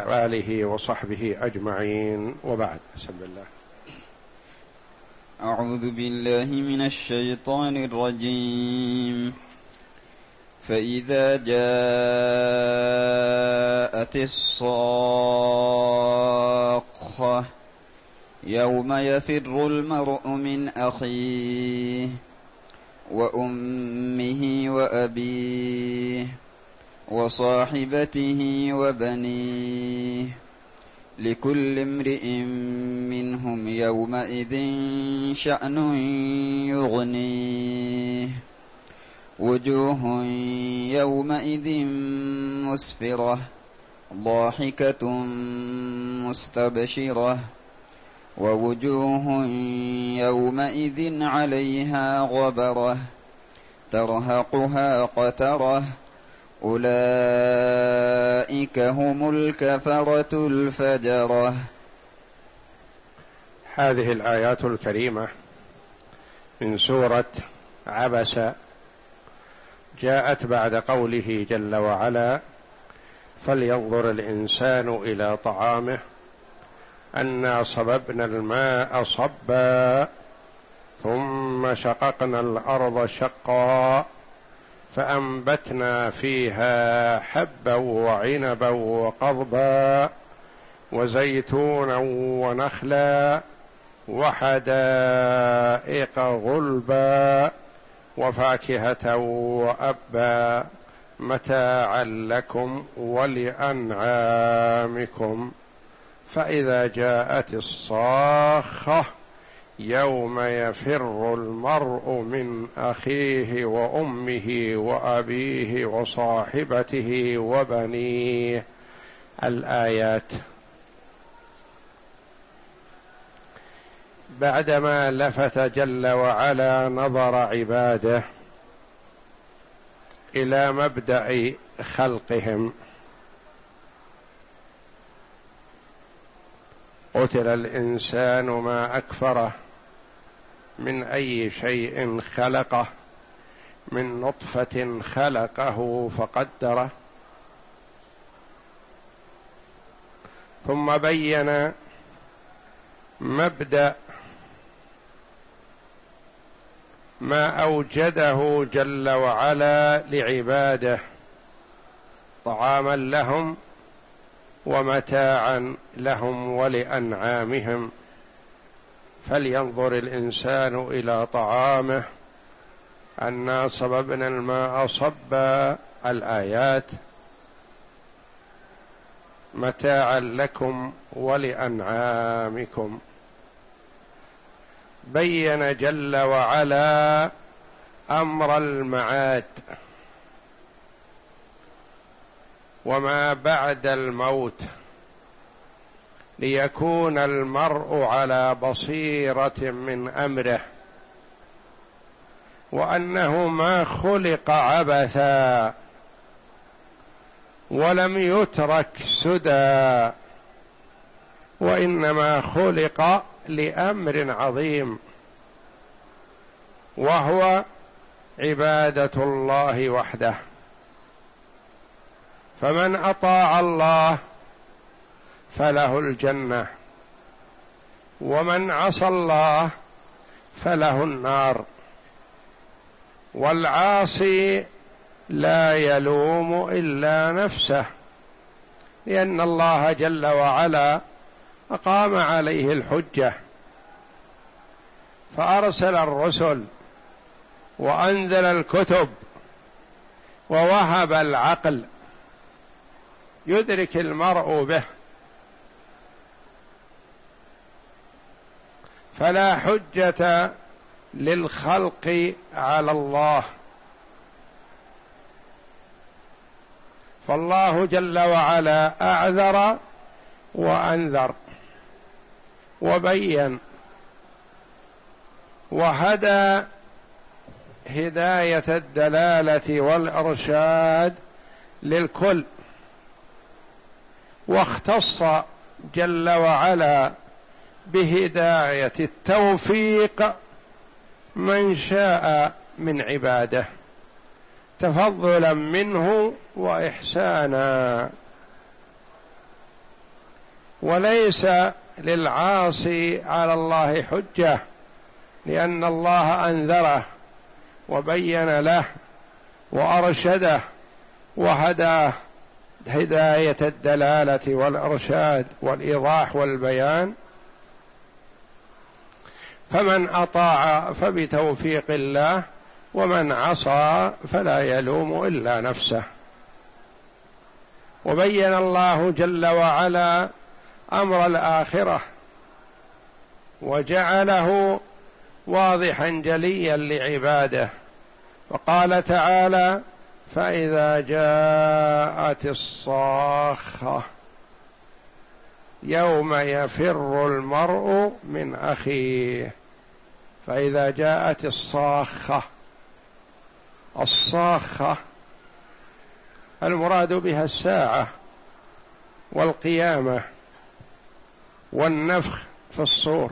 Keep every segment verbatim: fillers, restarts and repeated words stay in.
آله وصحبه أجمعين، وبعد. بسم الله. أعوذ بالله من الشيطان الرجيم. فإذا جاءت الصاخة يوم يفر المرء من أخيه وأمه وأبيه وصاحبته وبنيه لكل امرئ منهم يومئذ شأن يغنيه وجوه يومئذ مسفرة ضاحكة مستبشرة ووجوه يومئذ عليها غبرة ترهقها قترة أولئك هم الكفرة الفجرة. هذه الآيات الكريمة من سورة عبس جاءت بعد قوله جل وعلا: فلينظر الإنسان إلى طعامه أنا صببنا الماء صبا ثم شققنا الأرض شقا فأنبتنا فيها حبا وعنبا وقضبا وزيتونا ونخلا وحدائق غلبا وفاكهة وأبا متاعا لكم ولأنعامكم. فإذا جاءت الصاخة يوم يفر المرء من أخيه وأمه وأبيه وصاحبته وبنيه. الآيات. بعدما لفت جل وعلا نظر عباده إلى مبدأ خلقهم، قتل الإنسان ما أكفره من أي شيء خلقه، من نطفة خلقه فقدره، ثم بين مبدأ ما أوجده جل وعلا لعباده طعاما لهم ومتاعا لهم ولأنعامهم. فلينظر الإنسان إلى طعامه أنا صببنا الماء صبا. الآيات. متاعا لكم ولأنعامكم. بين جل وعلا أمر المعاد وما بعد الموت ليكون المرء على بصيرة من أمره، وأنه ما خلق عبثا ولم يترك سدى، وإنما خلق لأمر عظيم وهو عبادة الله وحده. فمن أطاع الله فله الجنة، ومن عصى الله فله النار. والعاصي لا يلوم إلا نفسه، لأن الله جل وعلا أقام عليه الحجة فأرسل الرسل وأنزل الكتب ووهب العقل يدرك المرء به، فلا حجة للخلق على الله. فالله جل وعلا أعذر وأنذر وبين وهدى هداية الدلالة والإرشاد للكل، واختص جل وعلا بهداية التوفيق من شاء من عباده تفضلا منه وإحسانا. وليس للعاصي على الله حجة، لأن الله أنذره وبين له وأرشده وهداه هداية الدلالة والإرشاد والإيضاح والبيان، فمن أطاع فبتوفيق الله، ومن عصى فلا يلوم إلا نفسه. وبين الله جل وعلا أمر الآخرة وجعله واضحا جليا لعباده، فقال تعالى: فإذا جاءت الصاخة يوم يفر المرء من أخيه. فإذا جاءت الصاخة، الصاخة المراد بها الساعة والقيامة والنفخ في الصور.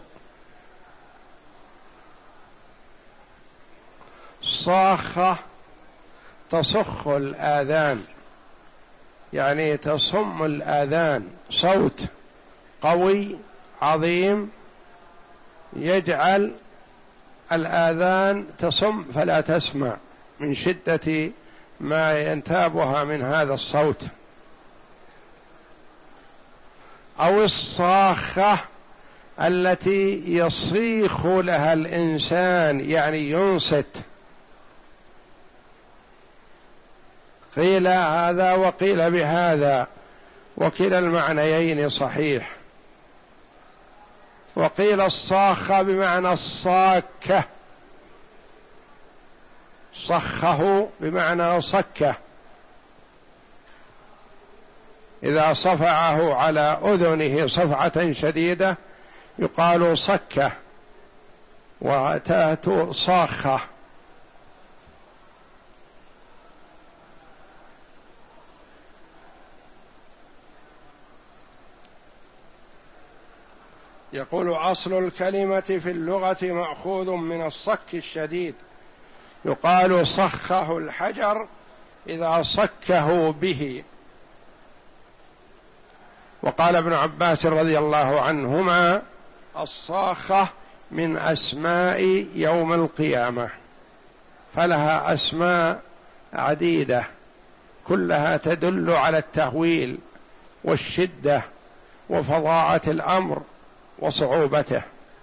صاخة تصخ الآذان، يعني تصم الآذان، صوت قوي عظيم يجعل الآذان تصم فلا تسمع من شدة ما ينتابها من هذا الصوت. أو الصاخة التي يصيخ لها الإنسان، يعني ينصت. قيل هذا وقيل بهذا، وكلا المعنيين صحيح. وقيل الصاخة بمعنى الصاكة، صخه بمعنى صكه، إذا صفعه على أذنه صفعة شديدة يقال صكه، وتأتي صاخة. يقول: أصل الكلمة في اللغة مأخوذ من الصك الشديد، يقال صخه الحجر إذا صكه به. وقال ابن عباس رضي الله عنهما: الصاخة من أسماء يوم القيامة، فلها أسماء عديدة كلها تدل على التهويل والشدة وفظاعة الأمر وصعوبته.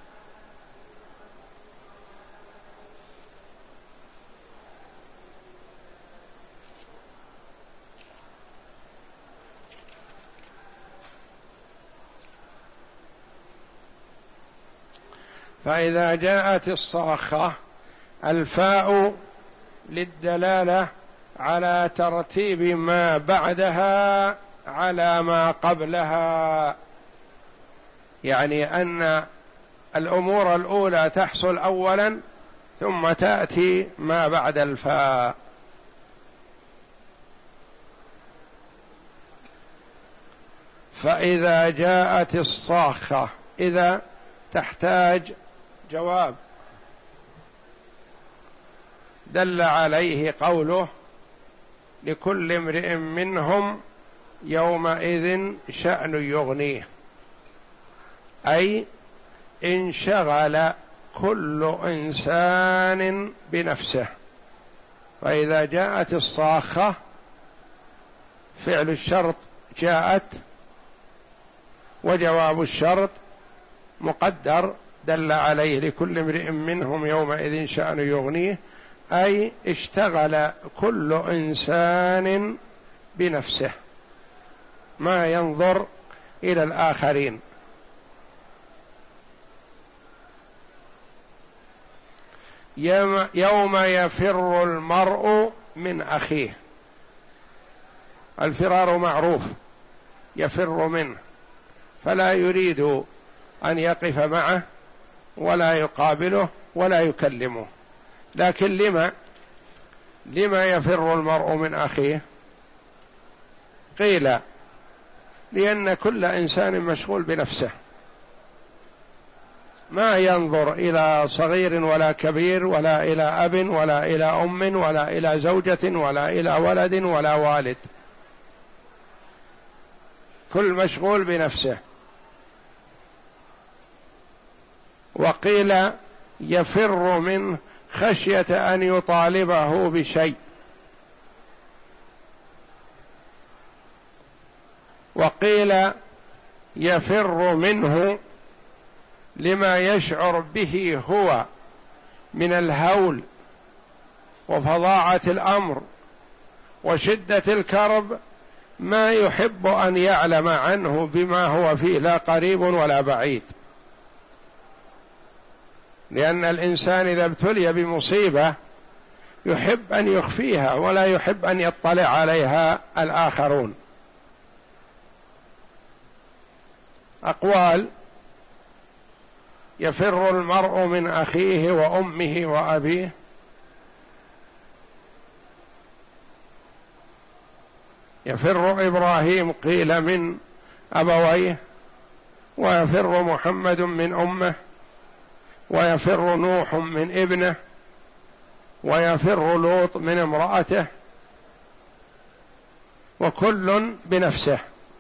فإذا جاءت الصاخة، الفاء للدلالة على ترتيب ما بعدها على ما قبلها، يعني أن الأمور الأولى تحصل أولا ثم تأتي ما بعد الفاء. فإذا جاءت الصاخة، إذا تحتاج جواب، دل عليه قوله: لكل امرئ منهم يومئذ شأن يغنيه، أي انشغل كل إنسان بنفسه. فإذا جاءت الصاخة، فعل الشرط جاءت، وجواب الشرط مقدر دل عليه: لكل امرئ منهم يومئذ شأن يغنيه، أي اشتغل كل إنسان بنفسه، ما ينظر إلى الآخرين. يوم يفر المرء من أخيه، الفرار معروف، يفر منه، فلا يريد أن يقف معه ولا يقابله ولا يكلمه. لكن لما لما يفر المرء من أخيه؟ قيل: لأن كل إنسان مشغول بنفسه، ما ينظر إلى صغير ولا كبير، ولا إلى أب ولا إلى أم ولا إلى زوجة ولا إلى ولد ولا والد، كل مشغول بنفسه. وقيل يفر منه خشية أن يطالبه بشيء، وقيل يفر منه لما يشعر به هو من الهول وفظاعة الأمر وشدة الكرب، ما يحب أن يعلم عنه بما هو فيه، لا قريب ولا بعيد. لأن الإنسان إذا ابتلي بمصيبة يحب أن يخفيها ولا يحب أن يطلع عليها الآخرون. أقوال: يفر المرء من أخيه وأمه وأبيه، يفر إبراهيم قيل من أبويه، ويفر محمد من أمه، ويفر نوح من ابنه، ويفر لوط من امرأته، وكل بنفسه.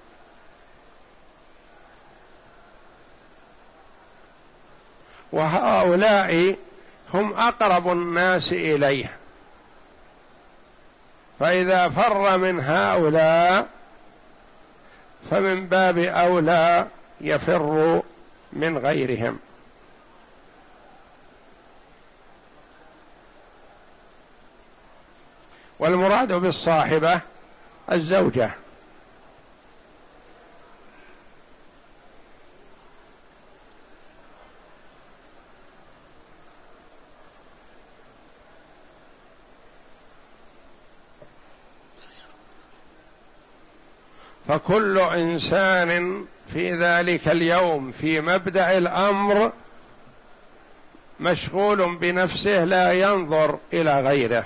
وهؤلاء هم أقرب الناس إليه، فإذا فر من هؤلاء فمن باب أولى يفر من غيرهم. والمراد بالصاحبة الزوجة، فكل إنسان في ذلك اليوم في مبدأ الأمر مشغول بنفسه لا ينظر إلى غيره.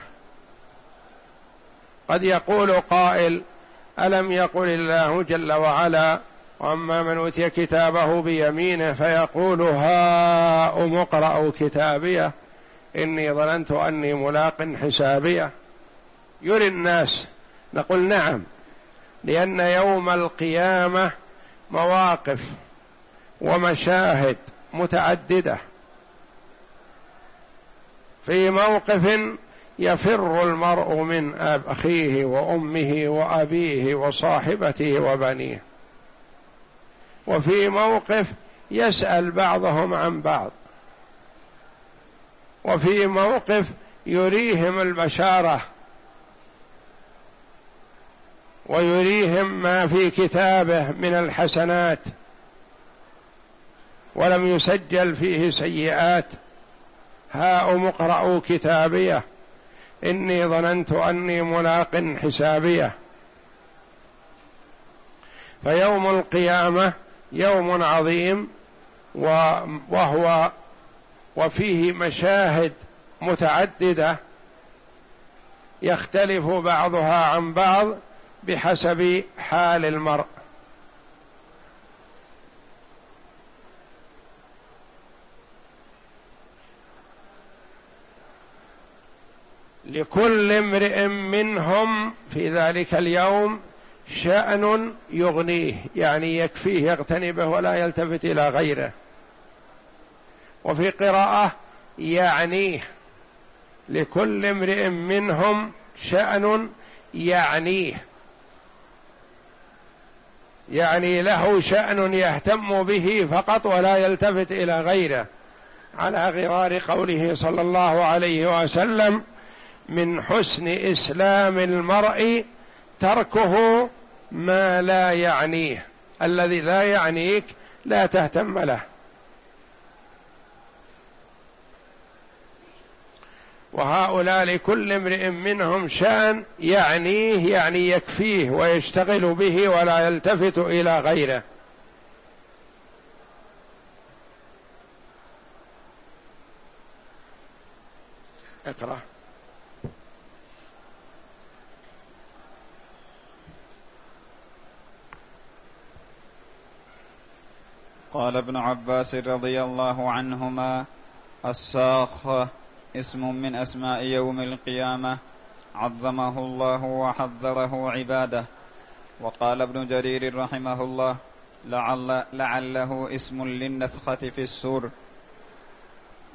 قد يقول قائل: ألم يقل الله جل وعلا: وأما من أوتي كتابه بيمينه فيقول هاؤم اقرءوا كتابيه إني ظننت أني ملاق حسابيه. يري الناس. نقول نعم، لأن يوم القيامة مواقف ومشاهد متعددة. في موقف يفر المرء من أخيه وأمه وأبيه وصاحبته وبنيه، وفي موقف يسأل بعضهم عن بعض، وفي موقف يريهم البشارة ويريهم ما في كتابه من الحسنات ولم يسجل فيه سيئات. هاؤم اقرءوا كتابيه إني ظننت أني ملاق حسابيه. فيوم القيامة يوم عظيم، وهو وفيه مشاهد متعددة يختلف بعضها عن بعض بحسب حال المرء. لكل امرئ منهم في ذلك اليوم شأن يغنيه، يعني يكفيه يغتني به ولا يلتفت إلى غيره. وفي قراءة يعنيه: لكل امرئ منهم شأن يعنيه، يعني له شأن يهتم به فقط ولا يلتفت إلى غيره، على غرار قوله صلى الله عليه وسلم: من حسن إسلام المرء تركه ما لا يعنيه. الذي لا يعنيك لا تهتم له. وهؤلاء لكل امرئ منهم شأن يعنيه، يعني يكفيه ويشتغل به ولا يلتفت إلى غيره. اقرأ. قال ابن عباس رضي الله عنهما: الصاخة اسم من أسماء يوم القيامة عظمه الله وحذره عباده. وقال ابن جرير رحمه الله: لعل لعله اسم للنفخة في السور،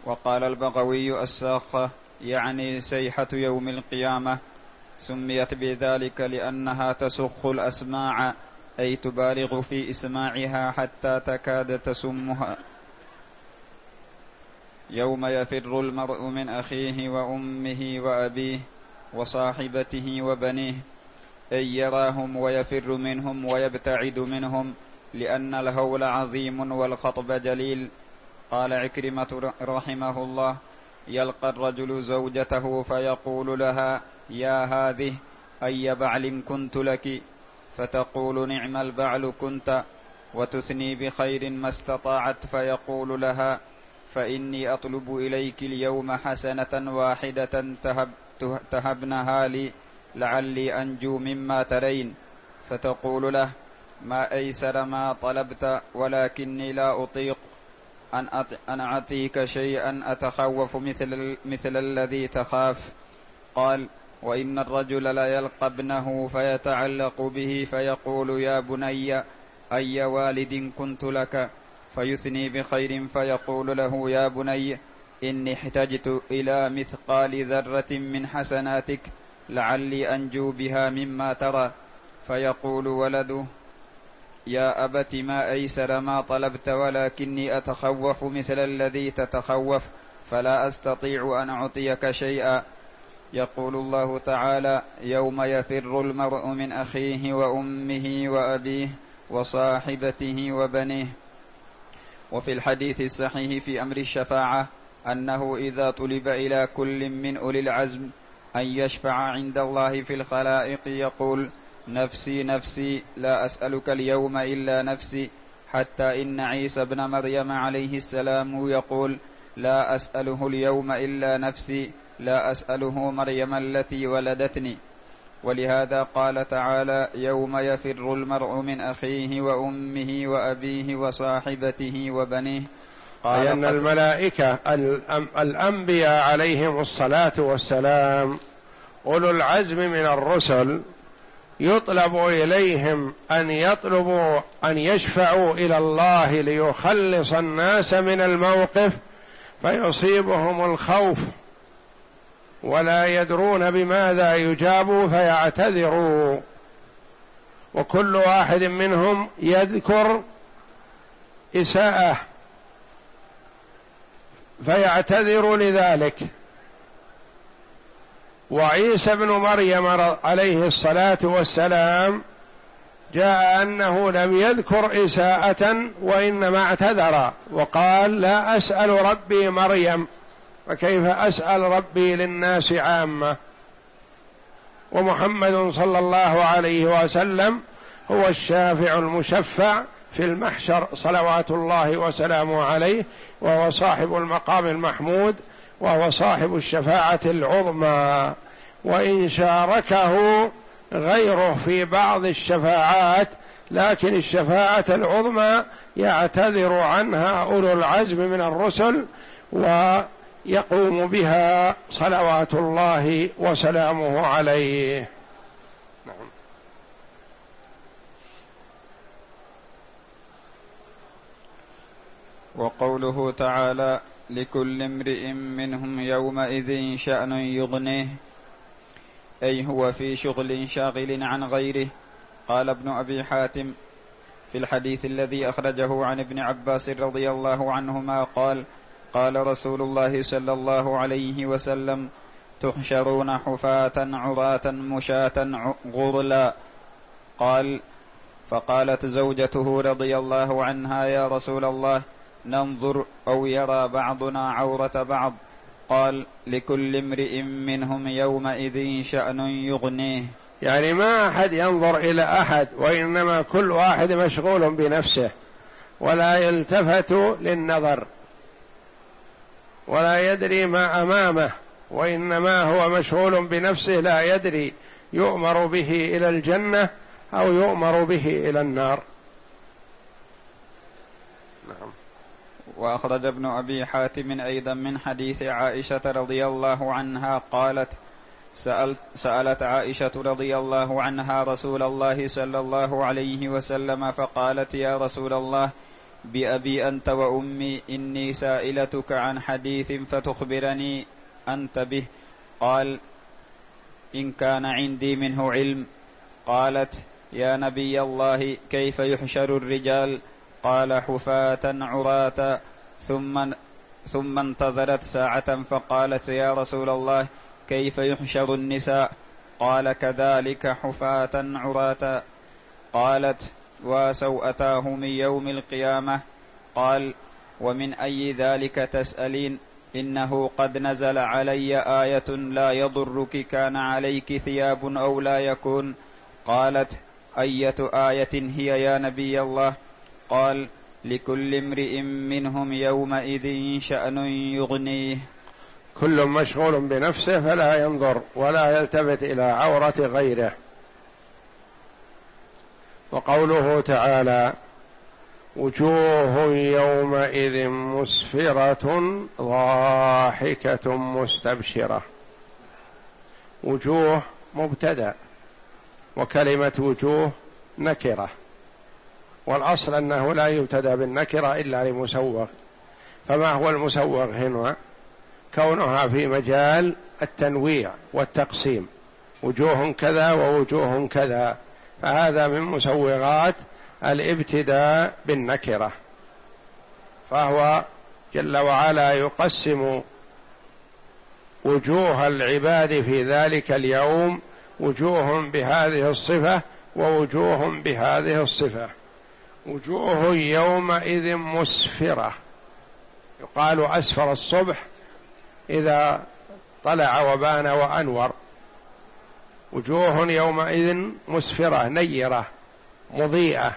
وقال البغوي الساخة يعني سيحة يوم القيامة، سميت بذلك لأنها تسخ الأسماع، أي تبالغ في إسماعها حتى تكاد تسمها. يوم يفر المرء من أخيه وأمه وأبيه وصاحبته وبنيه، أي يراهم ويفر منهم ويبتعد منهم، لأن الهول عظيم والخطب جليل. قال عكرمة رحمه الله: يلقى الرجل زوجته فيقول لها: يا هذه أي بعل كنت لك؟ فتقول: نعم البعل كنت، وتثني بخير ما استطاعت، فيقول لها: فإني أطلب إليك اليوم حسنة واحدة تهب تهبنها لي لعلي أنجو مما ترين. فتقول له: ما أيسر ما طلبت، ولكني لا أطيق أن أعطيك شيئا أتخوف مثل, مثل الذي تخاف. قال: وإن الرجل لا يلقى ابنه فيتعلق به فيقول: يا بني أي والد كنت لك؟ فيثني بخير فيقول له: يا بني إني احتجت إلى مثقال ذرة من حسناتك لعلي أنجو بها مما ترى. فيقول ولده: يا أبت ما أيسر ما طلبت، ولكني أتخوف مثل الذي تتخوف، فلا أستطيع أن أعطيك شيئا. يقول الله تعالى: يوم يفر المرء من أخيه وأمه وأبيه وصاحبته وبنيه. وفي الحديث الصحيح في أمر الشفاعة أنه إذا طلب إلى كل من أولي العزم أن يشفع عند الله في الخلائق يقول: نفسي نفسي لا أسألك اليوم إلا نفسي، حتى إن عيسى بن مريم عليه السلام يقول: لا أسأله اليوم إلا نفسي، لا أسأله مريم التي ولدتني. ولهذا قال تعالى: يوم يفر المرء من أخيه وأمه وأبيه وصاحبته وبنيه. قال أن الملائكة الأنبياء عليهم الصلاة والسلام أولو العزم من الرسل يطلب إليهم أن يطلبوا أن يشفعوا إلى الله ليخلص الناس من الموقف، فيصيبهم الخوف ولا يدرون بماذا يجابوا فيعتذروا، وكل واحد منهم يذكر إساءة فيعتذر لذلك. وعيسى بن مريم عليه الصلاة والسلام جاء أنه لم يذكر إساءة وإنما اعتذر وقال: لا أسأل ربي مريم، فكيف أسأل ربي للناس عامة؟ ومحمد صلى الله عليه وسلم هو الشافع المشفع في المحشر صلوات الله وسلامه عليه، وهو صاحب المقام المحمود، وهو صاحب الشفاعة العظمى. وإن شاركه غيره في بعض الشفاعات، لكن الشفاعة العظمى يعتذر عنها أولو العزم من الرسل ويقوم بها صلوات الله وسلامه عليه. نعم. وقوله تعالى: لكل امرئ منهم يومئذ شأن يغنيه، أي هو في شغل شاغل عن غيره. قال ابن أبي حاتم في الحديث الذي أخرجه عن ابن عباس رضي الله عنهما قال: قال رسول الله صلى الله عليه وسلم: تحشرون حفاة عراة مشاة غرلا. قال: فقالت زوجته رضي الله عنها: يا رسول الله، ننظر أو يرى بعضنا عورة بعض. قال: لكل امرئ منهم يومئذ شأن يغنيه. يعني ما أحد ينظر إلى أحد، وإنما كل واحد مشغول بنفسه ولا يلتفت للنظر ولا يدري ما أمامه، وإنما هو مشغول بنفسه لا يدري يؤمر به إلى الجنة أو يؤمر به إلى النار. نعم. وأخرج ابن أبي حاتم أيضا من حديث عائشة رضي الله عنها قالت: سألت سألت عائشة رضي الله عنها رسول الله صلى الله عليه وسلم فقالت: يا رسول الله، بأبي أنت وأمي إني سائلتك عن حديث فتخبرني أنت به. قال: إن كان عندي منه علم. قالت: يا نبي الله كيف يحشر الرجال؟ قال: حفاة عراة. ثم ثم انتظرت ساعة فقالت: يا رسول الله كيف يحشر النساء؟ قال: كذلك حفاة عراة. قالت: وسوءتاهم يوم القيامة. قال: ومن أي ذلك تسألين؟ إنه قد نزل علي آية لا يضرك كان عليك ثياب أو لا يكون. قالت: أية آية هي يا نبي الله؟ قال: لكل امرئ منهم يومئذ شأن يغنيه. كل مشغول بنفسه فلا ينظر ولا يلتفت إلى عورة غيره. وقوله تعالى: وجوه يومئذ مسفرة ضاحكة مستبشرة. وجوه مبتدأ، وكلمة وجوه نكرة، والأصل أنه لا يبتدأ بالنكرة إلا لمسوغ. فما هو المسوغ هنا؟ كونها في مجال التنويع والتقسيم، وجوه كذا ووجوه كذا، فهذا من مسوغات الابتداء بالنكرة. فهو جل وعلا يقسم وجوه العباد في ذلك اليوم وجوه بهذه الصفة ووجوه بهذه الصفة. وجوه يومئذ مسفرة، يقال أسفر الصبح إذا طلع وبان وأنور. وجوه يومئذ مسفرة نيرة مضيئة.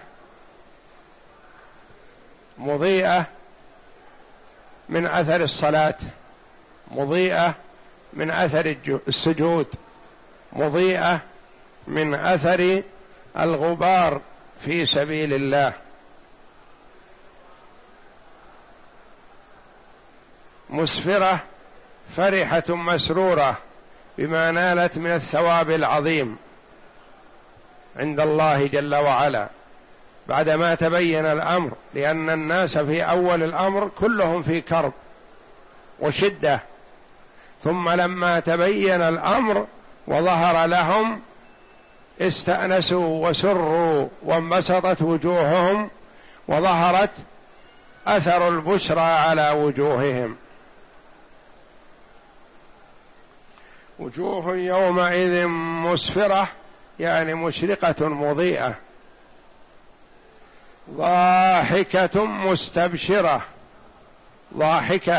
مضيئة من أثر الصلاة، مضيئة من أثر السجود، مضيئة من أثر الغبار في سبيل الله. مسفرة فرحة مسرورة بما نالت من الثواب العظيم عند الله جل وعلا بعدما تبين الأمر، لأن الناس في أول الأمر كلهم في كرب وشدة، ثم لما تبين الأمر وظهر لهم استأنسوا وسروا وانبسطت وجوههم وظهرت أثر البشرى على وجوههم. وجوه يومئذ مسفرة يعني مشرقة مضيئة. ضاحكة مستبشرة، ضاحكة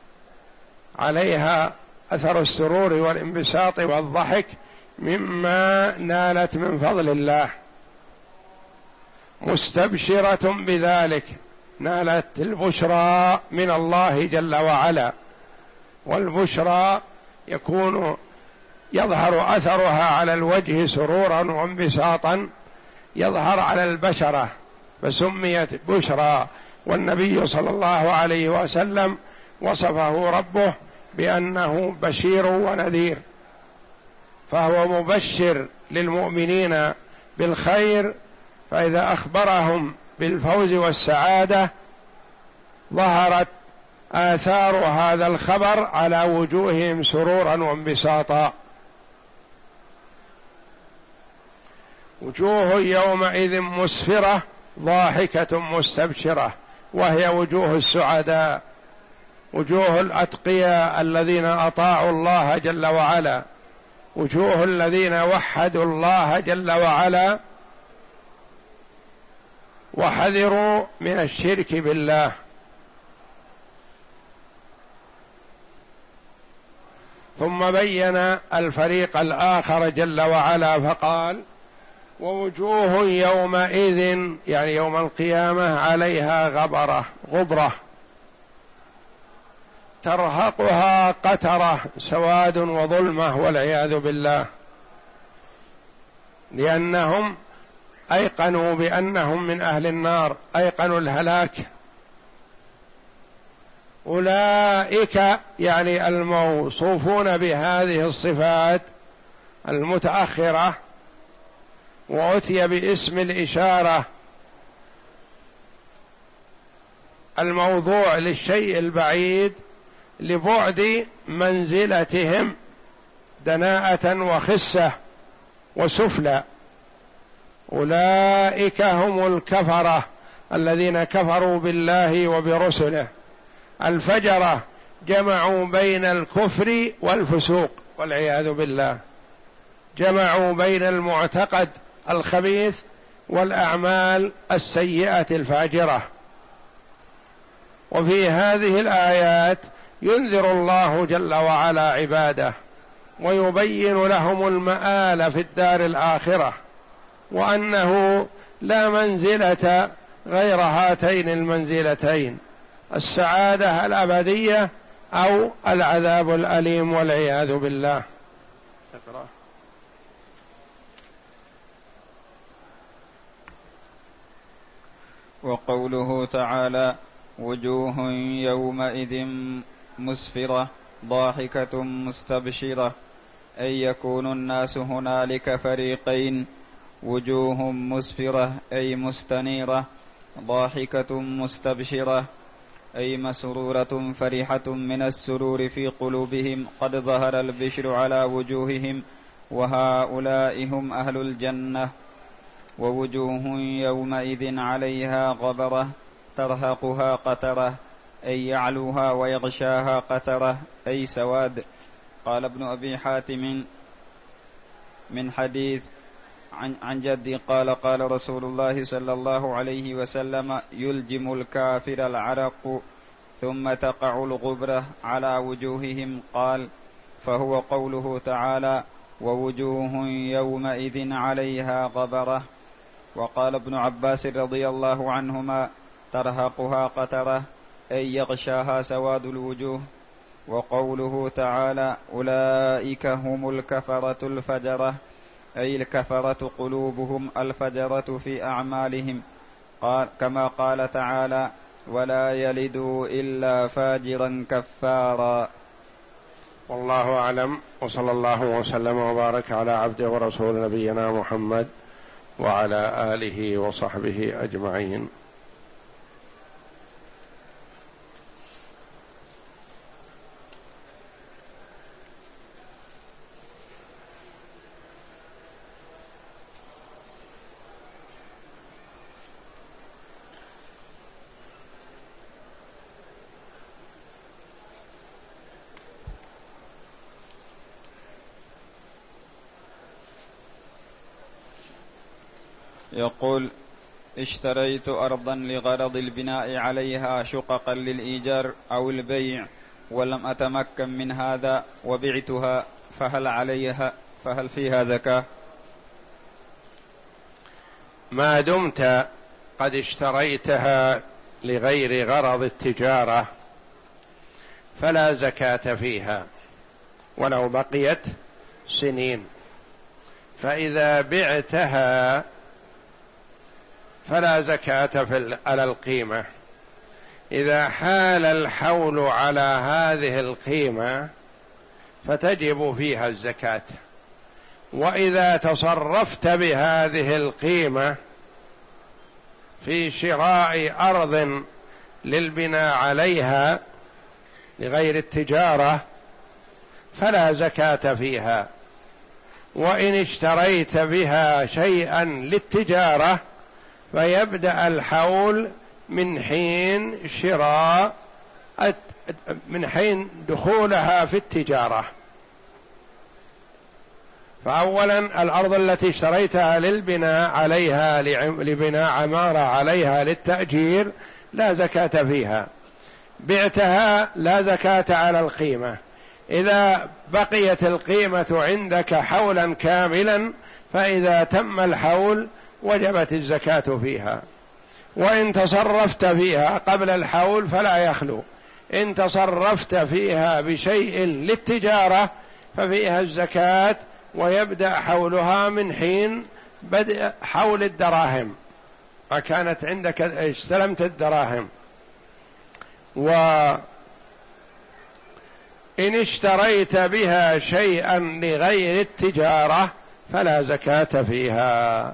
عليها أثر السرور والانبساط والضحك مما نالت من فضل الله. مستبشرة بذلك، نالت البشرى من الله جل وعلا. والبشرى يكون يظهر أثرها على الوجه سرورا وانبساطا، يظهر على البشرة، فسميت بشرى. والنبي صلى الله عليه وسلم وصفه ربه بأنه بشير ونذير، فهو مبشر للمؤمنين بالخير، فإذا أخبرهم بالفوز والسعادة ظهرت آثار هذا الخبر على وجوههم سرورا وانبساطا. وجوه يومئذ مسفرة ضاحكة مستبشرة، وهي وجوه السعداء، وجوه الأتقياء الذين أطاعوا الله جل وعلا، وجوه الذين وحدوا الله جل وعلا وحذروا من الشرك بالله. ثم بين الفريق الآخر جل وعلا فقال: ووجوه يومئذ يعني يوم القيامة عليها غبرة غبرة ترهقها قترة، سواد وظلمة والعياذ بالله، لأنهم أيقنوا بأنهم من أهل النار، أيقنوا الهلاك. أولئك يعني الموصوفون بهذه الصفات المتأخرة، وأتي باسم الإشارة الموضوع للشيء البعيد لبعد منزلتهم دناءة وخسة وسفلى. أولئك هم الكفرة الذين كفروا بالله وبرسله. الفجرة جمعوا بين الكفر والفسوق والعياذ بالله، جمعوا بين المعتقد الخبيث والأعمال السيئة الفاجرة. وفي هذه الآيات ينذر الله جل وعلا عباده ويبين لهم المآل في الدار الآخرة، وأنه لا منزلة غير هاتين المنزلتين، السعادة الأبدية أو العذاب الأليم والعياذ بالله. اقرأ. وقوله تعالى: وجوه يومئذ مسفرة ضاحكة مستبشرة، أي يكون الناس هنالك فريقين: وجوه مسفرة أي مستنيرة، ضاحكة مستبشرة أي مسرورة فرحة من السرور في قلوبهم، قد ظهر البشر على وجوههم، وهؤلاء هم أهل الجنة. ووجوه يومئذ عليها غبرة ترهقها قترة، أي يعلوها ويغشاها قترة أي سواد. قال ابن أبي حاتم من حديث عن, عن جدي قال: قال رسول الله صلى الله عليه وسلم: يلجم الكافر العرق ثم تقع الغبرة على وجوههم. قال: فهو قوله تعالى: ووجوه يومئذ عليها غبرة. وقال ابن عباس رضي الله عنهما: ترهقها قترة أي يغشاها سواد الوجوه. وقوله تعالى: أولئك هم الكفرة الفجرة، أي الكفرة قلوبهم الفجرة في أعمالهم، قال كما قال تعالى: ولا يلدوا إلا فاجرا كفارا. والله أعلم، وصلى الله وسلم وبارك على عبده ورسول نبينا محمد وعلى آله وصحبه أجمعين. يقول: اشتريت أرضا لغرض البناء عليها شققا للإيجار أو البيع، ولم أتمكن من هذا وبعتها، فهل عليها فهل فيها زكاة؟ ما دمت قد اشتريتها لغير غرض التجارة فلا زكاة فيها ولو بقيت سنين، فإذا بعتها فلا زكاة في على القيمة. إذا حال الحول على هذه القيمة فتجب فيها الزكاة. وإذا تصرفت بهذه القيمة في شراء أرض للبناء عليها لغير التجارة فلا زكاة فيها. وإن اشتريت بها شيئا للتجارة فيبدأ الحول من حين شراء من حين دخولها في التجارة. فأولا الأرض التي اشتريتها للبناء عليها لبناء عمارة عليها للتأجير لا زكاة فيها. بعتها لا زكاة على القيمة. إذا بقيت القيمة عندك حولا كاملا فإذا تم الحول وجبت الزكاة فيها. وإن تصرفت فيها قبل الحول فلا يخلو. إن تصرفت فيها بشيء للتجارة ففيها الزكاة، ويبدأ حولها من حين بدء حول الدراهم، فكانت عندك استلمت الدراهم. وإن اشتريت بها شيئا لغير التجارة فلا زكاة فيها.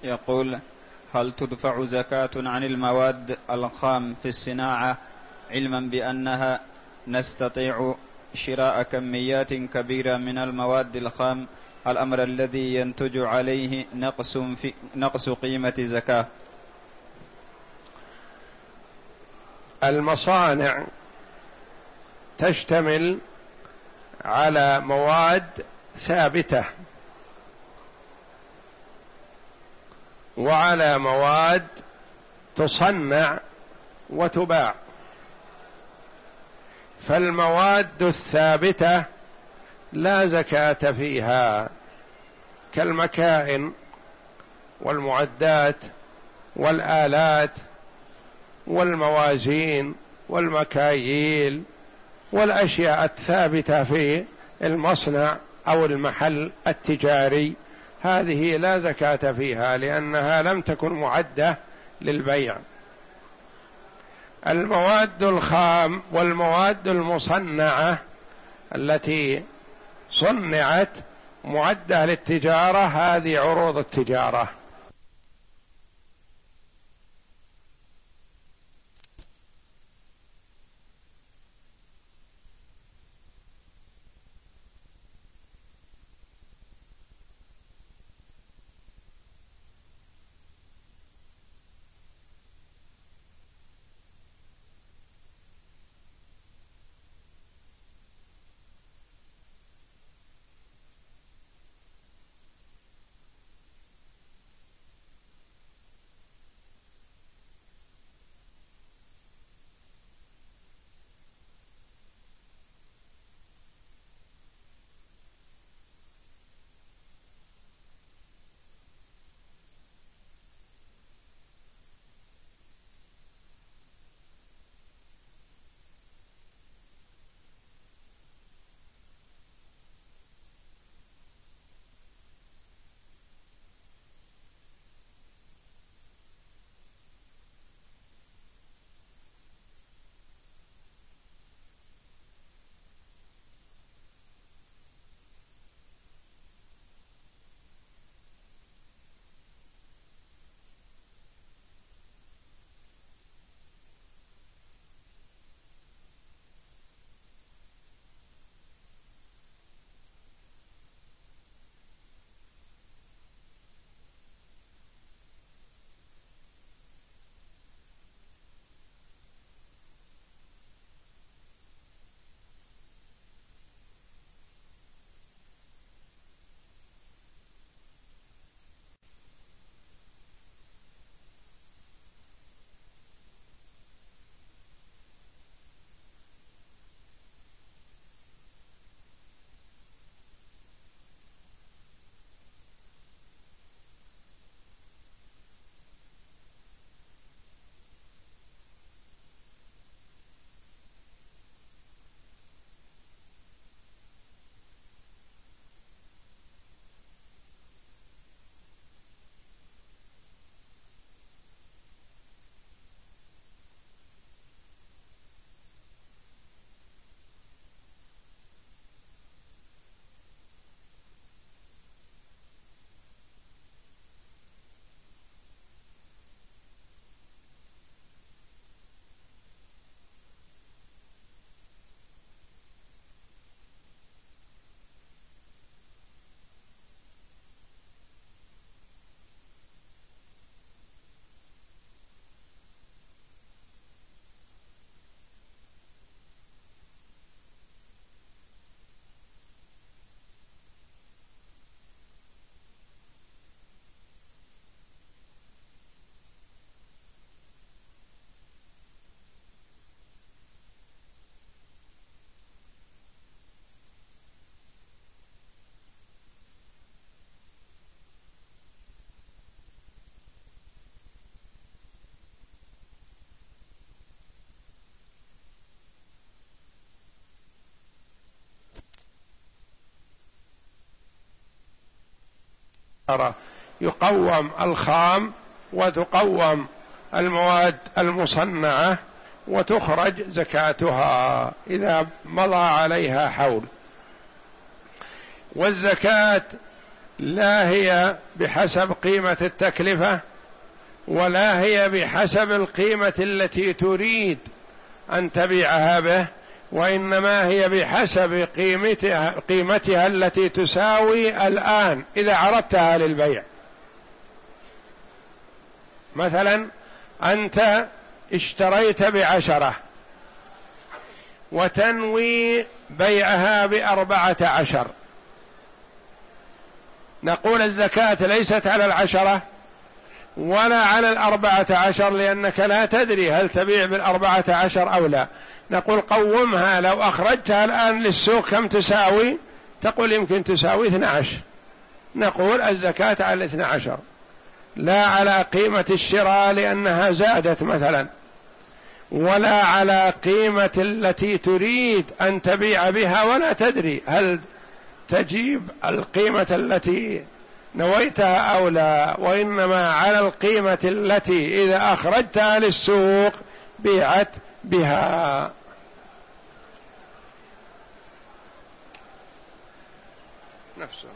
يقول: هل تدفع زكاة عن المواد الخام في الصناعة علما بأنها نستطيع شراء كميات كبيرة من المواد الخام، الأمر الذي ينتج عليه نقص, في نقص قيمة زكاة؟ المصانع تشتمل على مواد ثابتة وعلى مواد تصنع وتباع، فالمواد الثابتة لا زكاة فيها كالمكائن والمعدات والآلات والموازين والمكاييل والأشياء الثابتة في المصنع أو المحل التجاري، هذه لا زكاة فيها لأنها لم تكن معدة للبيع. المواد الخام والمواد المصنعة التي صنعت معدة للتجارة هذه عروض التجارة. يقوم الخام وتقوم المواد المصنعة وتخرج زكاتها إذا مضى عليها حول. والزكاة لا هي بحسب قيمة التكلفة ولا هي بحسب القيمة التي تريد أن تبيعها به، وإنما هي بحسب قيمتها, قيمتها التي تساوي الآن إذا عرضتها للبيع. مثلا أنت اشتريت بعشرة وتنوي بيعها بأربعة عشر، نقول الزكاة ليست على العشرة ولا على الأربعة عشر، لأنك لا تدري هل تبيع بالأربعة عشر أو لا. نقول قومها، لو أخرجتها الآن للسوق كم تساوي؟ تقول يمكن تساوي اثنى عشر، نقول الزكاة على الاثنى عشر لا على قيمة الشراء لأنها زادت مثلا، ولا على قيمة التي تريد أن تبيع بها ولا تدري هل تجيب القيمة التي نويتها أو لا، وإنما على القيمة التي إذا أخرجتها للسوق بيعت بها. نفسه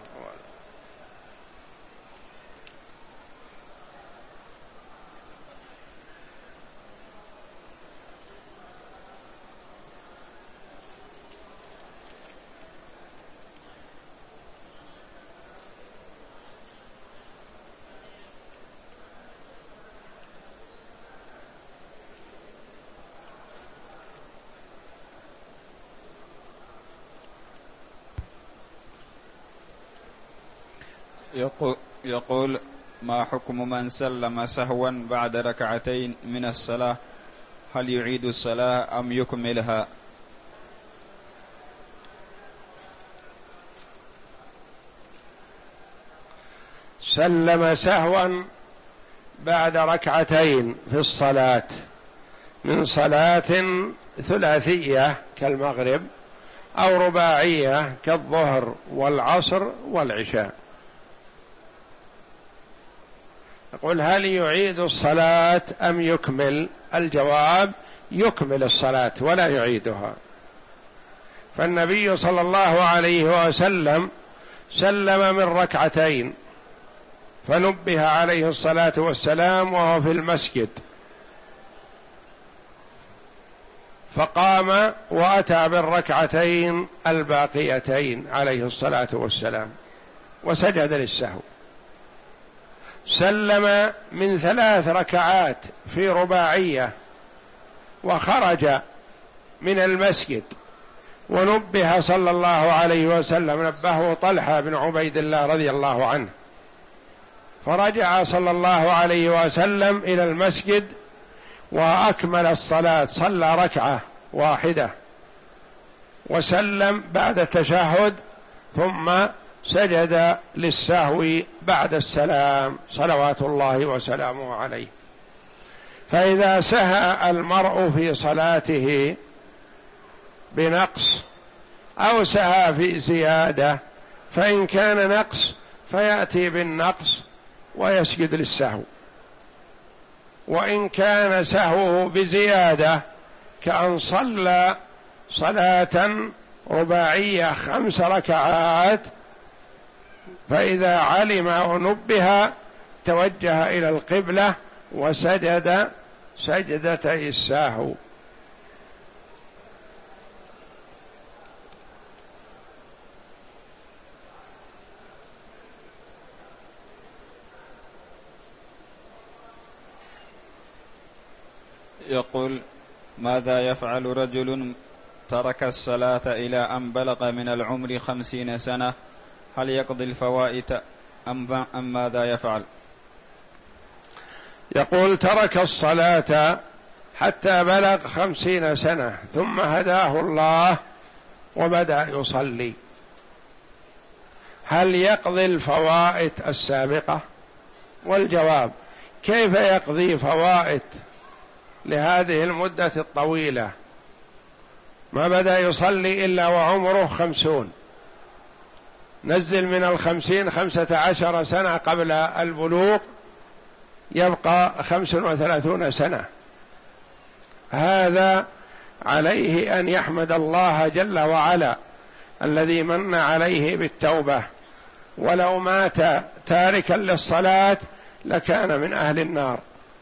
يقول: ما حكم من سلم سهوا بعد ركعتين من الصلاة؟ هل يعيد الصلاة أم يكملها؟ سلم سهوا بعد ركعتين في الصلاة من صلاة ثلاثية كالمغرب أو رباعية كالظهر والعصر والعشاء، يقول هل يعيد الصلاة أم يكمل؟ الجواب: يكمل الصلاة ولا يعيدها. فالنبي صلى الله عليه وسلم سلم من ركعتين فنبه عليه الصلاة والسلام وهو في المسجد، فقام وأتى بالركعتين الباقيتين عليه الصلاة والسلام وسجد للسهو. سلم من ثلاث ركعات في رباعية وخرج من المسجد ونبه صلى الله عليه وسلم، نبهه طلحة بن عبيد الله رضي الله عنه، فرجع صلى الله عليه وسلم إلى المسجد وأكمل الصلاة، صلى ركعة واحدة وسلم بعد التشهد ثم سجد للسهو بعد السلام صلوات الله وسلامه عليه. فإذا سهى المرء في صلاته بنقص أو سهى في زيادة، فإن كان نقص فيأتي بالنقص ويسجد للسهو، وإن كان سهوه بزيادة كأن صلى صلاة رباعية خمس ركعات فإذا علم ونبه توجه إلى القبلة وسجد سجدتي السهو. يقول: ماذا يفعل رجل ترك الصلاة إلى أن بلغ من العمر خمسين سنة؟ هل يقضي الفوائت أم, أم ماذا يفعل؟ يقول: ترك الصلاة حتى بلغ خمسين سنة ثم هداه الله وبدأ يصلي، هل يقضي الفوائت السابقة؟ والجواب: كيف يقضي فوائت لهذه المدة الطويلة؟ ما بدأ يصلي إلا وعمره خمسون، نزل من الخمسين خمسة عشر سنة قبل البلوغ يبقى خمس وثلاثون سنة. هذا عليه أن يحمد الله جل وعلا الذي من عليه بالتوبة ولو مات تاركا للصلاة لكان من أهل النار.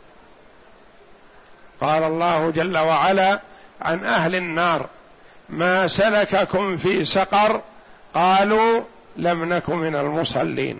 قال الله جل وعلا عن أهل النار: ما سلككم في سقر؟ قالوا لم نك من المصلين.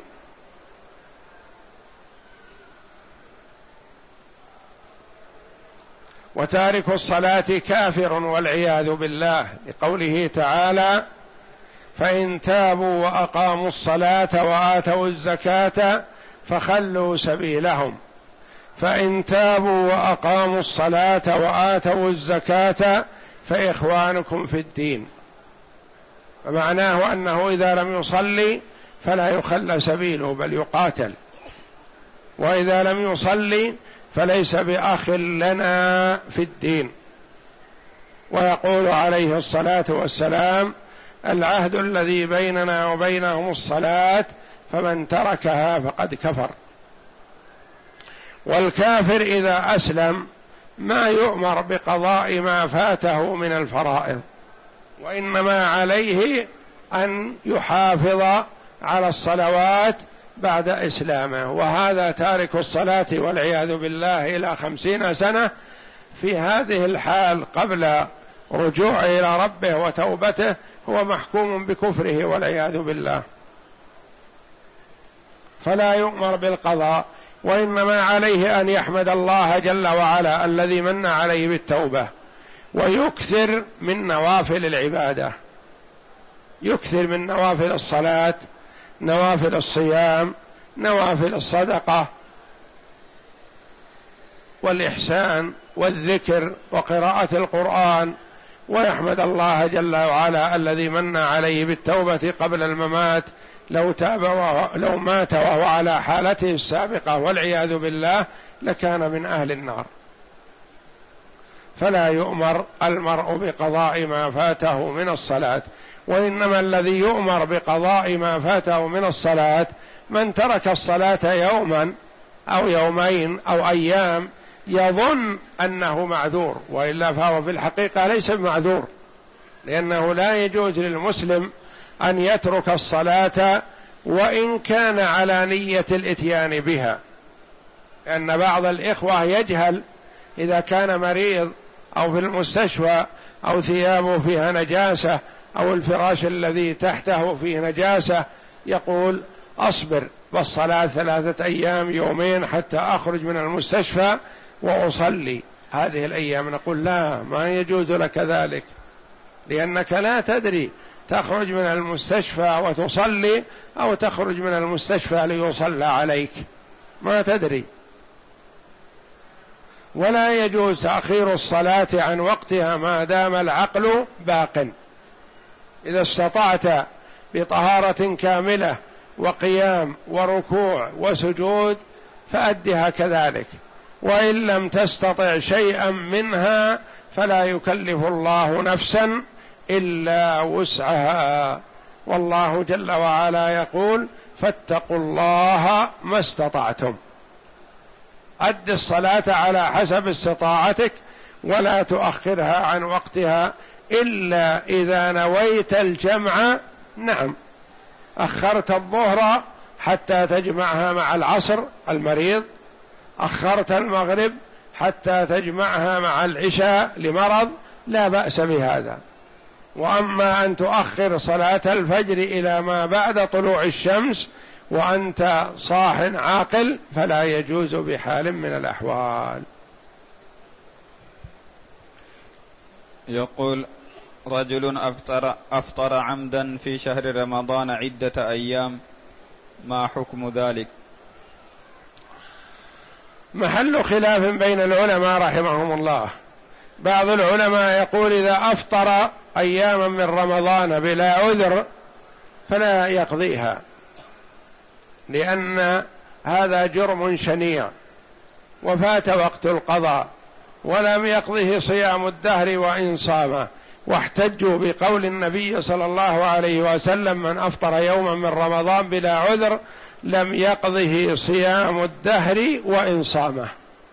وتارك الصلاة كافر والعياذ بالله، لقوله تعالى: فإن تابوا وأقاموا الصلاة وآتوا الزكاة فخلوا سبيلهم. فإن تابوا وأقاموا الصلاة وآتوا الزكاة فإخوانكم في الدين. فمعناه أنه إذا لم يصلي فلا يخل سبيله بل يقاتل، وإذا لم يصلي فليس بأخ لنا في الدين. ويقول عليه الصلاة والسلام: العهد الذي بيننا وبينهم الصلاة فمن تركها فقد كفر. والكافر إذا أسلم ما يؤمر بقضاء ما فاته من الفرائض، وإنما عليه أن يحافظ على الصلوات بعد إسلامه. وهذا تارك الصلاة والعياذ بالله إلى خمسين سنة في هذه الحال قبل رجوعه إلى ربه وتوبته هو محكوم بكفره والعياذ بالله، فلا يؤمر بالقضاء، وإنما عليه أن يحمد الله جل وعلا الذي من عليه بالتوبة، ويكثر من نوافل العبادة، يكثر من نوافل الصلاة، نوافل الصيام، نوافل الصدقة والإحسان والذكر وقراءة القرآن، ويحمد الله جل وعلا الذي من عليه بالتوبة قبل الممات. لو تاب وهو لو مات وهو على حالته السابقة والعياذ بالله لكان من أهل النار. فلا يؤمر المرء بقضاء ما فاته من الصلاة، وإنما الذي يؤمر بقضاء ما فاته من الصلاة من ترك الصلاة يوما أو يومين أو أيام يظن أنه معذور، وإلا فهو في الحقيقة ليس بمعذور، لأنه لا يجوز للمسلم أن يترك الصلاة وإن كان على نية الإتيان بها، لأن بعض الإخوة يجهل إذا كان مريض أو في المستشفى أو ثيابه فيها نجاسة أو الفراش الذي تحته فيه نجاسة يقول: أصبر بالصلاة ثلاثة أيام يومين حتى أخرج من المستشفى وأصلي هذه الأيام. نقول: لا، ما يجوز لك ذلك، لأنك لا تدري تخرج من المستشفى وتصلي أو تخرج من المستشفى ليصلى عليك، ما تدري. ولا يجوز تأخير الصلاة عن وقتها ما دام العقل باق. إذا استطعت بطهارة كاملة وقيام وركوع وسجود فأدها كذلك، وإن لم تستطع شيئا منها فلا يكلف الله نفسا إلا وسعها. والله جل وعلا يقول: فاتقوا الله ما استطعتم. أد الصلاة على حسب استطاعتك ولا تؤخرها عن وقتها إلا إذا نويت الجمع. نعم، أخرت الظهر حتى تجمعها مع العصر المريض، أخرت المغرب حتى تجمعها مع العشاء لمرض، لا بأس بهذا. وأما أن تؤخر صلاة الفجر إلى ما بعد طلوع الشمس وأنت صاح عاقل فلا يجوز بحال من الأحوال. يقول: رجل أفطر, أفطر عمدا في شهر رمضان عدة أيام، ما حكم ذلك؟ محل خلاف بين العلماء رحمهم الله. بعض العلماء يقول: إذا أفطر أياما من رمضان بلا عذر فلا يقضيها، لأن هذا جرم شنيع وفات وقت القضاء ولم يقضه صيام الدهر وإن صام. واحتجوا بقول النبي صلى الله عليه وسلم: من أفطر يوما من رمضان بلا عذر لم يقضه صيام الدهر وإن صامه،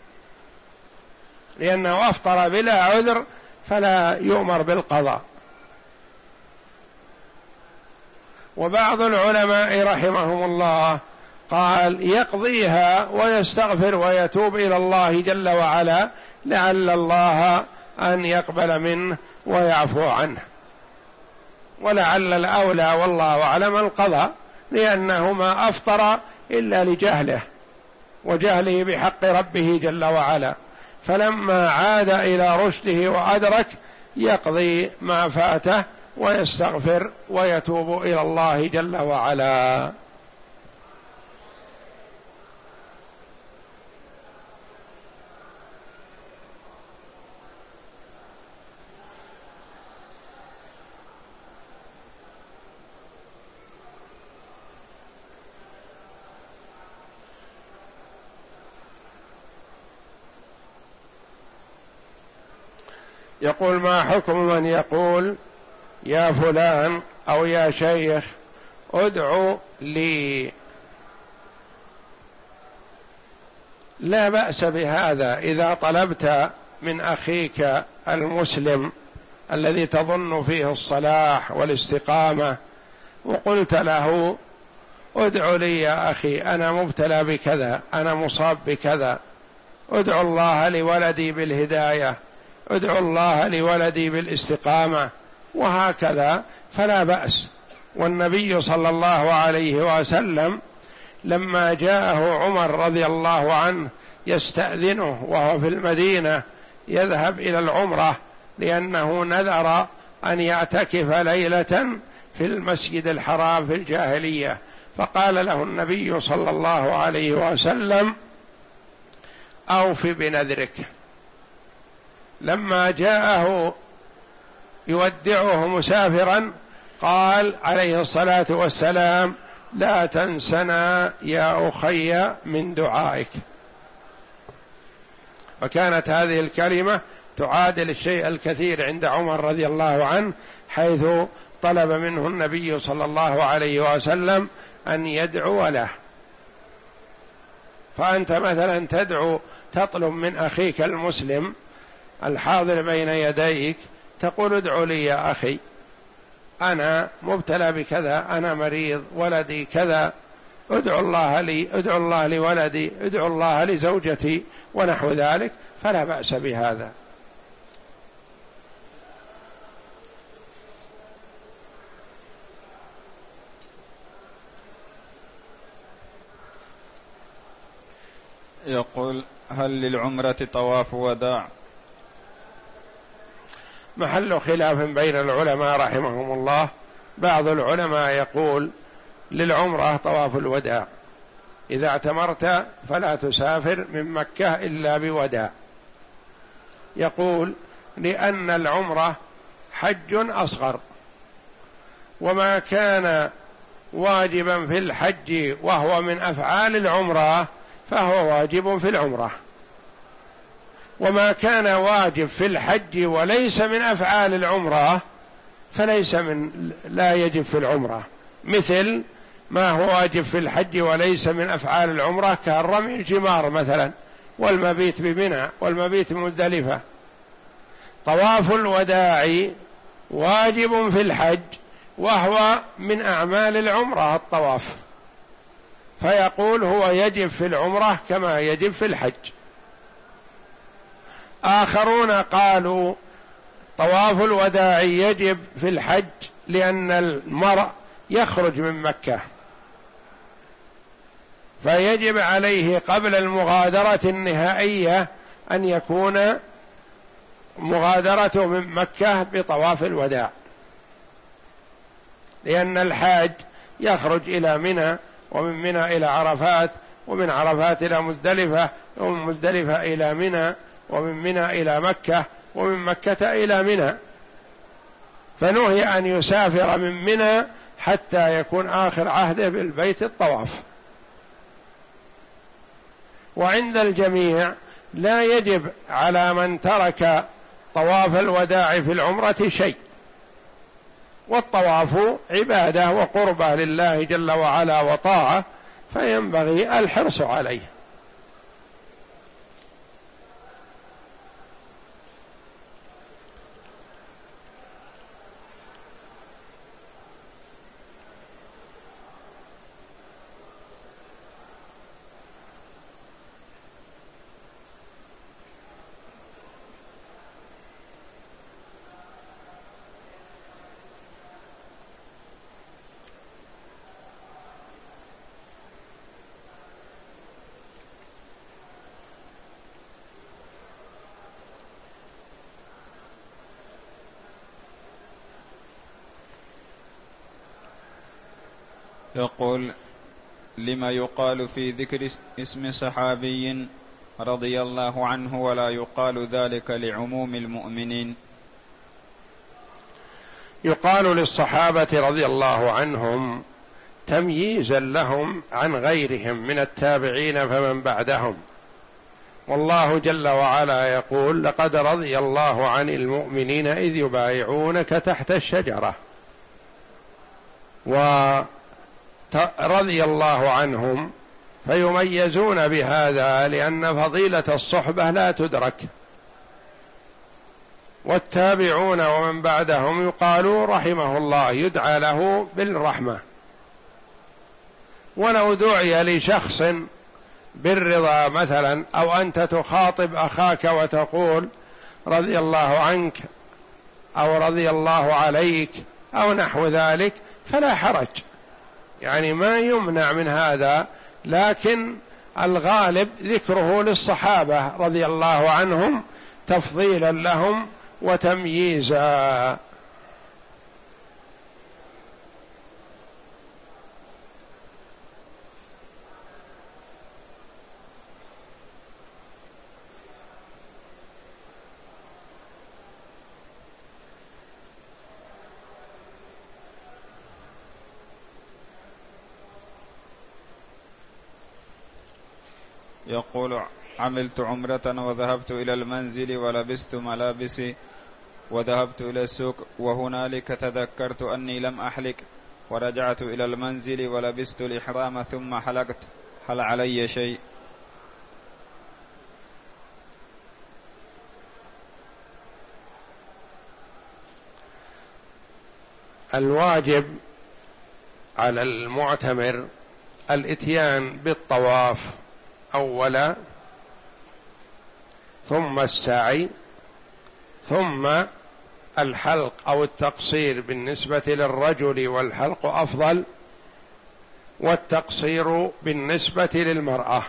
لأنه أفطر بلا عذر فلا يؤمر بالقضاء. وبعض العلماء رحمهم الله قال يقضيها ويستغفر ويتوب إلى الله جل وعلا لعل الله أن يقبل منه ويعفو عنه، ولعل الأولى والله أعلم القضاء، لأنه ما أفطر إلا لجهله وجهله بحق ربه جل وعلا، فلما عاد إلى رشده وأدرك يقضي ما فاته ويستغفر ويتوب إلى الله جل وعلا. يقول: ما حكم من يقول يا فلان أو يا شيخ ادعو لي؟ لا بأس بهذا إذا طلبت من أخيك المسلم الذي تظن فيه الصلاح والاستقامة وقلت له ادعو لي يا أخي، أنا مبتلى بكذا، أنا مصاب بكذا، ادعو الله لولدي بالهداية، ادعو الله لولدي بالاستقامة، وهكذا، فلا بأس. والنبي صلى الله عليه وسلم لما جاءه عمر رضي الله عنه يستأذنه وهو في المدينة يذهب إلى العمرة لأنه نذر أن يعتكف ليلة في المسجد الحرام في الجاهلية، فقال له النبي صلى الله عليه وسلم: أوف بنذرك. لما جاءه يودعه مسافرا قال عليه الصلاة والسلام: لا تنسنا يا أخي من دعائك. فكانت هذه الكلمة تعادل الشيء الكثير عند عمر رضي الله عنه، حيث طلب منه النبي صلى الله عليه وسلم أن يدعو له. فأنت مثلا تدعو تطلب من أخيك المسلم الحاضر بين يديك، تقول: ادعو لي يا أخي، أنا مبتلى بكذا، أنا مريض، ولدي كذا، ادعو الله لي، ادعو الله لولدي، ادعو الله لزوجتي، ونحو ذلك، فلا بأس بهذا. يقول: هل للعمرة طواف وداع؟ محل خلاف بين العلماء رحمهم الله. بعض العلماء يقول للعمرة طواف الوداع، إذا اعتمرت فلا تسافر من مكة إلا بوداع. يقول: لأن العمرة حج أصغر، وما كان واجبا في الحج وهو من أفعال العمرة فهو واجب في العمرة، وما كان واجب في الحج وليس من أفعال العمرة فليس من لا يجب في العمرة، مثل ما هو واجب في الحج وليس من أفعال العمرة كالرمي الجمار مثلا، والمبيت بمنى، والمبيت بمزدلفة. طواف الوداع واجب في الحج وهو من أعمال العمرة الطواف، فيقول هو يجب في العمرة كما يجب في الحج. آخرون قالوا طواف الوداع يجب في الحج لأن المرء يخرج من مكة، فيجب عليه قبل المغادرة النهائية أن يكون مغادرته من مكة بطواف الوداع، لأن الحاج يخرج إلى منى، ومن منى إلى عرفات، ومن عرفات إلى مزدلفة، ومن مزدلفة إلى منى، ومن منى إلى مكة، ومن مكة إلى منى، فنهي أن يسافر من منى حتى يكون آخر عهده بالبيت الطواف. وعند الجميع لا يجب على من ترك طواف الوداع في العمرة شيء، والطواف عبادة وقربة لله جل وعلا وطاعة، فينبغي الحرص عليه. يقول: لما يقال في ذكر اسم صحابي رضي الله عنه ولا يقال ذلك لعموم المؤمنين؟ يقال للصحابة رضي الله عنهم تمييزا لهم عن غيرهم من التابعين فمن بعدهم، والله جل وعلا يقول: لقد رضي الله عن المؤمنين إذ يبايعونك تحت الشجرة، ورضي الله عنهم فيميزون بهذا لأن فضيلة الصحبة لا تدرك. والتابعون ومن بعدهم يقال رحمه الله، يدعى له بالرحمة. ولو دعي لشخص بالرضا مثلا، أو أنت تخاطب أخاك وتقول رضي الله عنك أو رضي الله عليك أو نحو ذلك، فلا حرج، يعني ما يمنع من هذا، لكن الغالب ذكره للصحابة رضي الله عنهم تفضيلا لهم وتمييزا. يقول: عملت عمرة وذهبت إلى المنزل ولبست ملابسي وذهبت إلى السوق، وهنالك تذكرت أني لم أحلق، ورجعت إلى المنزل ولبست الإحرام ثم حلقت، هل علي شيء؟ الواجب على المعتمر الإتيان بالطواف أولا، ثم السعي، ثم الحلق أو التقصير بالنسبة للرجل، والحلق أفضل، والتقصير بالنسبة للمرأة.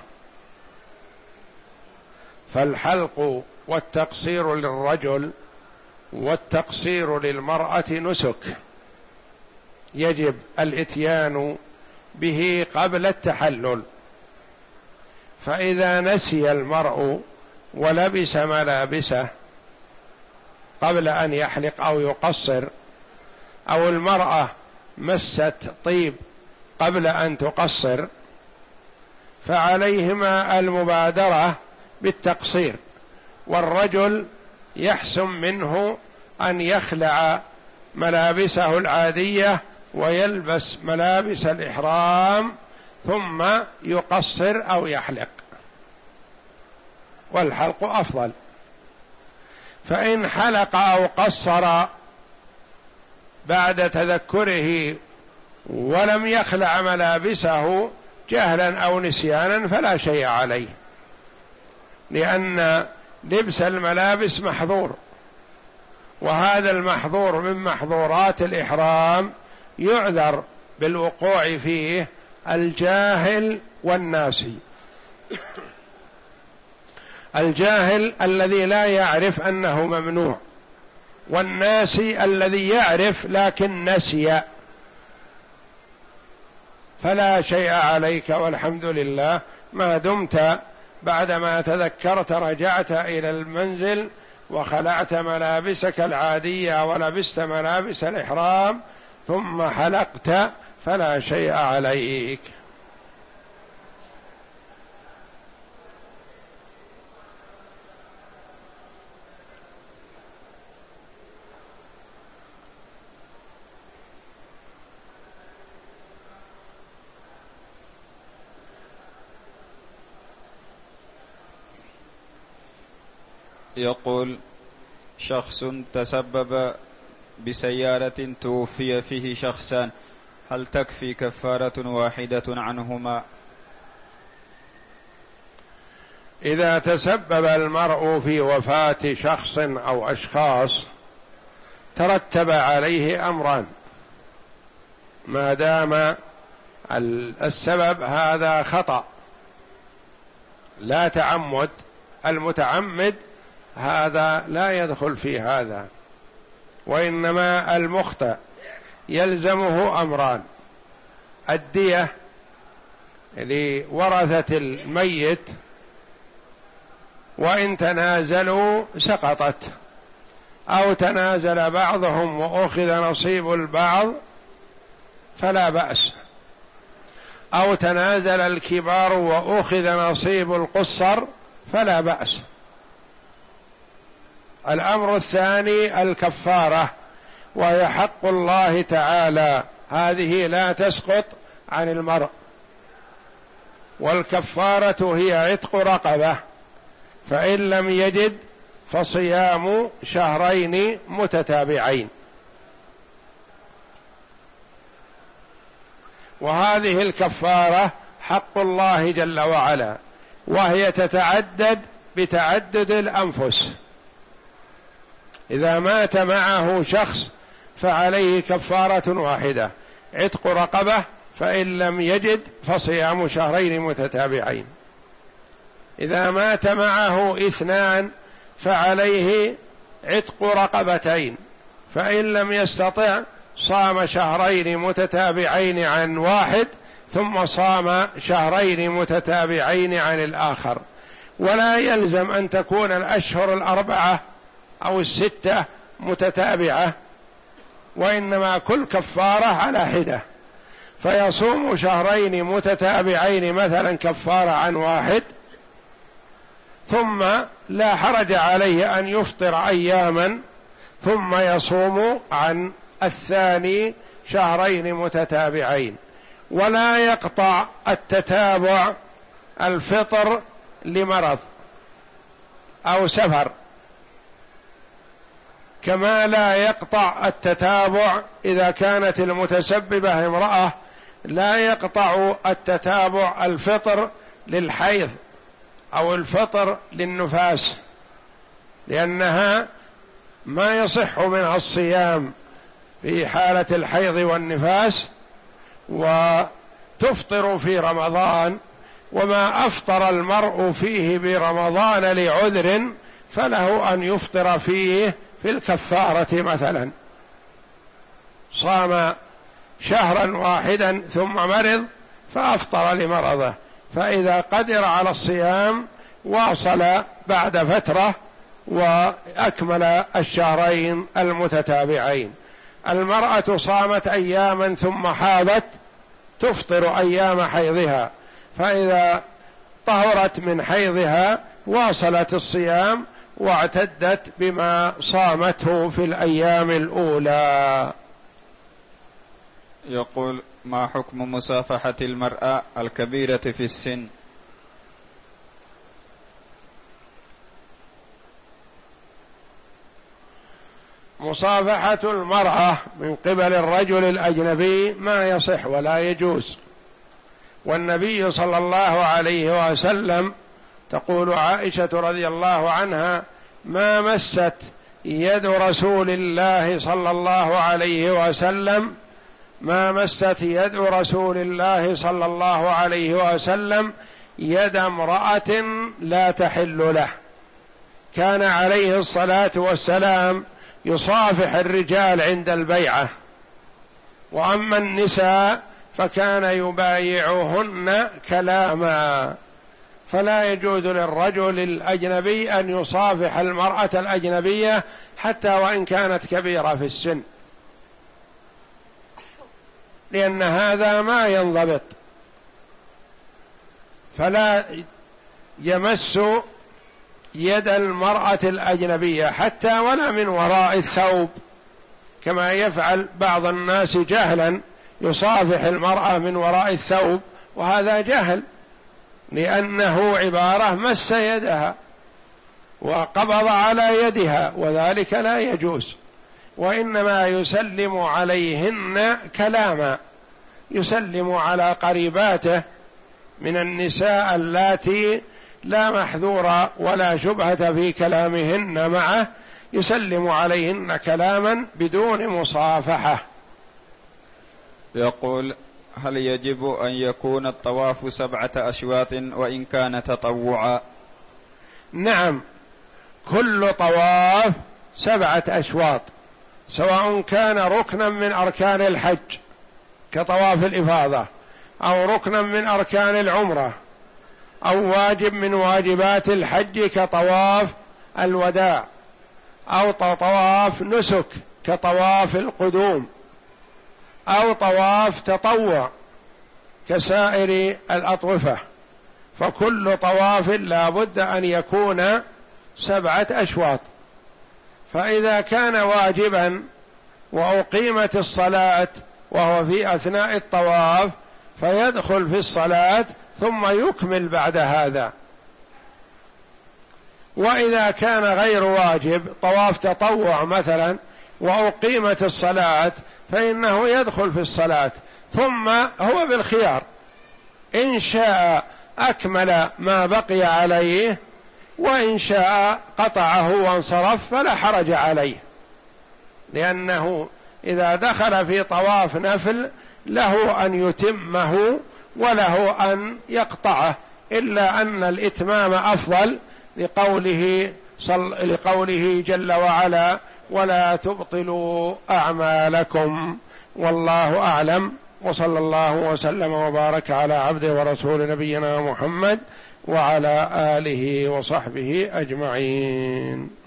فالحلق والتقصير للرجل والتقصير للمرأة نسك، يجب الإتيان به قبل التحلل. فإذا نسي المرء ولبس ملابسه قبل أن يحلق أو يقصر، أو المرأة مست طيب قبل أن تقصر، فعليهما المبادرة بالتقصير، والرجل يحسن منه أن يخلع ملابسه العادية ويلبس ملابس الإحرام ثم يقصر أو يحلق، والحلق أفضل. فإن حلق أو قصر بعد تذكره ولم يخلع ملابسه جهلا أو نسيانا فلا شيء عليه، لأن لبس الملابس محظور، وهذا المحظور من محظورات الإحرام يعذر بالوقوع فيه الجاهل والناسي. الجاهل الذي لا يعرف أنه ممنوع، والناسي الذي يعرف لكن نسي، فلا شيء عليك والحمد لله ما دمت بعدما تذكرت رجعت إلى المنزل وخلعت ملابسك العادية ولبست ملابس الإحرام ثم حلقت، فلا شيء عليك. يقول: شخص تسبب بسيارة توفي فيه شخصان، هل تكفي كفارة واحدة عنهما؟ إذا تسبب المرء في وفاة شخص أو أشخاص ترتب عليه أمران، ما دام السبب هذا خطأ لا تعمد، المتعمد هذا لا يدخل في هذا، وإنما المخطئ يلزمه أمران: الدية لورثة الميت، وإن تنازلوا سقطت، أو تنازل بعضهم وأخذ نصيب البعض فلا بأس، أو تنازل الكبار وأخذ نصيب القصر فلا بأس. الأمر الثاني الكفارة، وهي حق الله تعالى، هذه لا تسقط عن المرء، والكفارة هي عتق رقبة، فإن لم يجد فصيام شهرين متتابعين. وهذه الكفارة حق الله جل وعلا، وهي تتعدد بتعدد الأنفس. إذا مات معه شخص فعليه كفارة واحدة عتق رقبة، فإن لم يجد فصيام شهرين متتابعين. إذا مات معه اثنان فعليه عتق رقبتين، فإن لم يستطع صام شهرين متتابعين عن واحد ثم صام شهرين متتابعين عن الآخر. ولا يلزم أن تكون الأشهر الأربعة أو الستة متتابعة، وإنما كل كفارة على حدة، فيصوم شهرين متتابعين مثلا كفارة عن واحد، ثم لا حرج عليه أن يفطر أياما ثم يصوم عن الثاني شهرين متتابعين. ولا يقطع التتابع الفطر لمرض أو سفر، كما لا يقطع التتابع إذا كانت المتسببة امرأة، لا يقطع التتابع الفطر للحيض أو الفطر للنفاس، لأنها ما يصح منها الصيام في حالة الحيض والنفاس، وتفطر في رمضان، وما أفطر المرء فيه برمضان لعذر فله أن يفطر فيه في الكفارة. مثلا صام شهرا واحدا ثم مرض فأفطر لمرضه، فإذا قدر على الصيام واصل بعد فترة وأكمل الشهرين المتتابعين. المرأة صامت أياما ثم حاضت تفطر أيام حيضها، فإذا طهرت من حيضها واصلت الصيام واعتدت بما صامته في الأيام الأولى. يقول: ما حكم مصافحة المرأة الكبيرة في السن؟ مصافحة المرأة من قبل الرجل الأجنبي ما يصح ولا يجوز، والنبي صلى الله عليه وسلم تقول عائشة رضي الله عنها: ما مست يد رسول الله صلى الله عليه وسلم ما مست يد رسول الله صلى الله عليه وسلم يد امرأة لا تحل له. كان عليه الصلاة والسلام يصافح الرجال عند البيعة، وأما النساء فكان يبايعهن كلاما، فلا يجوز للرجل الأجنبي أن يصافح المرأة الأجنبية حتى وإن كانت كبيرة في السن، لأن هذا ما ينضبط. فلا يمس يد المرأة الأجنبية حتى ولا من وراء الثوب، كما يفعل بعض الناس جهلا يصافح المرأة من وراء الثوب، وهذا جهل، لأنه عبارة مس يدها وقبض على يدها، وذلك لا يجوز. وإنما يسلم عليهن كلاما، يسلم على قريباته من النساء اللاتي لا محذور ولا شبهة في كلامهن معه، يسلم عليهن كلاما بدون مصافحة. يقول: هل يجب أن يكون الطواف سبعة أشواط وإن كان تطوعا؟ نعم، كل طواف سبعة أشواط، سواء كان ركنا من أركان الحج كطواف الإفاضة، أو ركنا من أركان العمرة، أو واجب من واجبات الحج كطواف الوداع، أو طواف نسك كطواف القدوم، أو طواف تطوع كسائر الأطوفة، فكل طواف لا بد أن يكون سبعة أشواط. فإذا كان واجبا وأقيمت الصلاة وهو في أثناء الطواف فيدخل في الصلاة ثم يكمل بعد هذا. وإذا كان غير واجب طواف تطوع مثلا وأقيمت الصلاة فإنه يدخل في الصلاة، ثم هو بالخيار إن شاء أكمل ما بقي عليه، وإن شاء قطعه وانصرف فلا حرج عليه، لأنه إذا دخل في طواف نفل له أن يتمه وله أن يقطعه، إلا أن الإتمام أفضل لقوله, صل... لقوله جل وعلا: ولا تبطلوا أعمالكم. والله أعلم، وصلى الله وسلم وبارك على عبده ورسول نبينا محمد وعلى آله وصحبه أجمعين.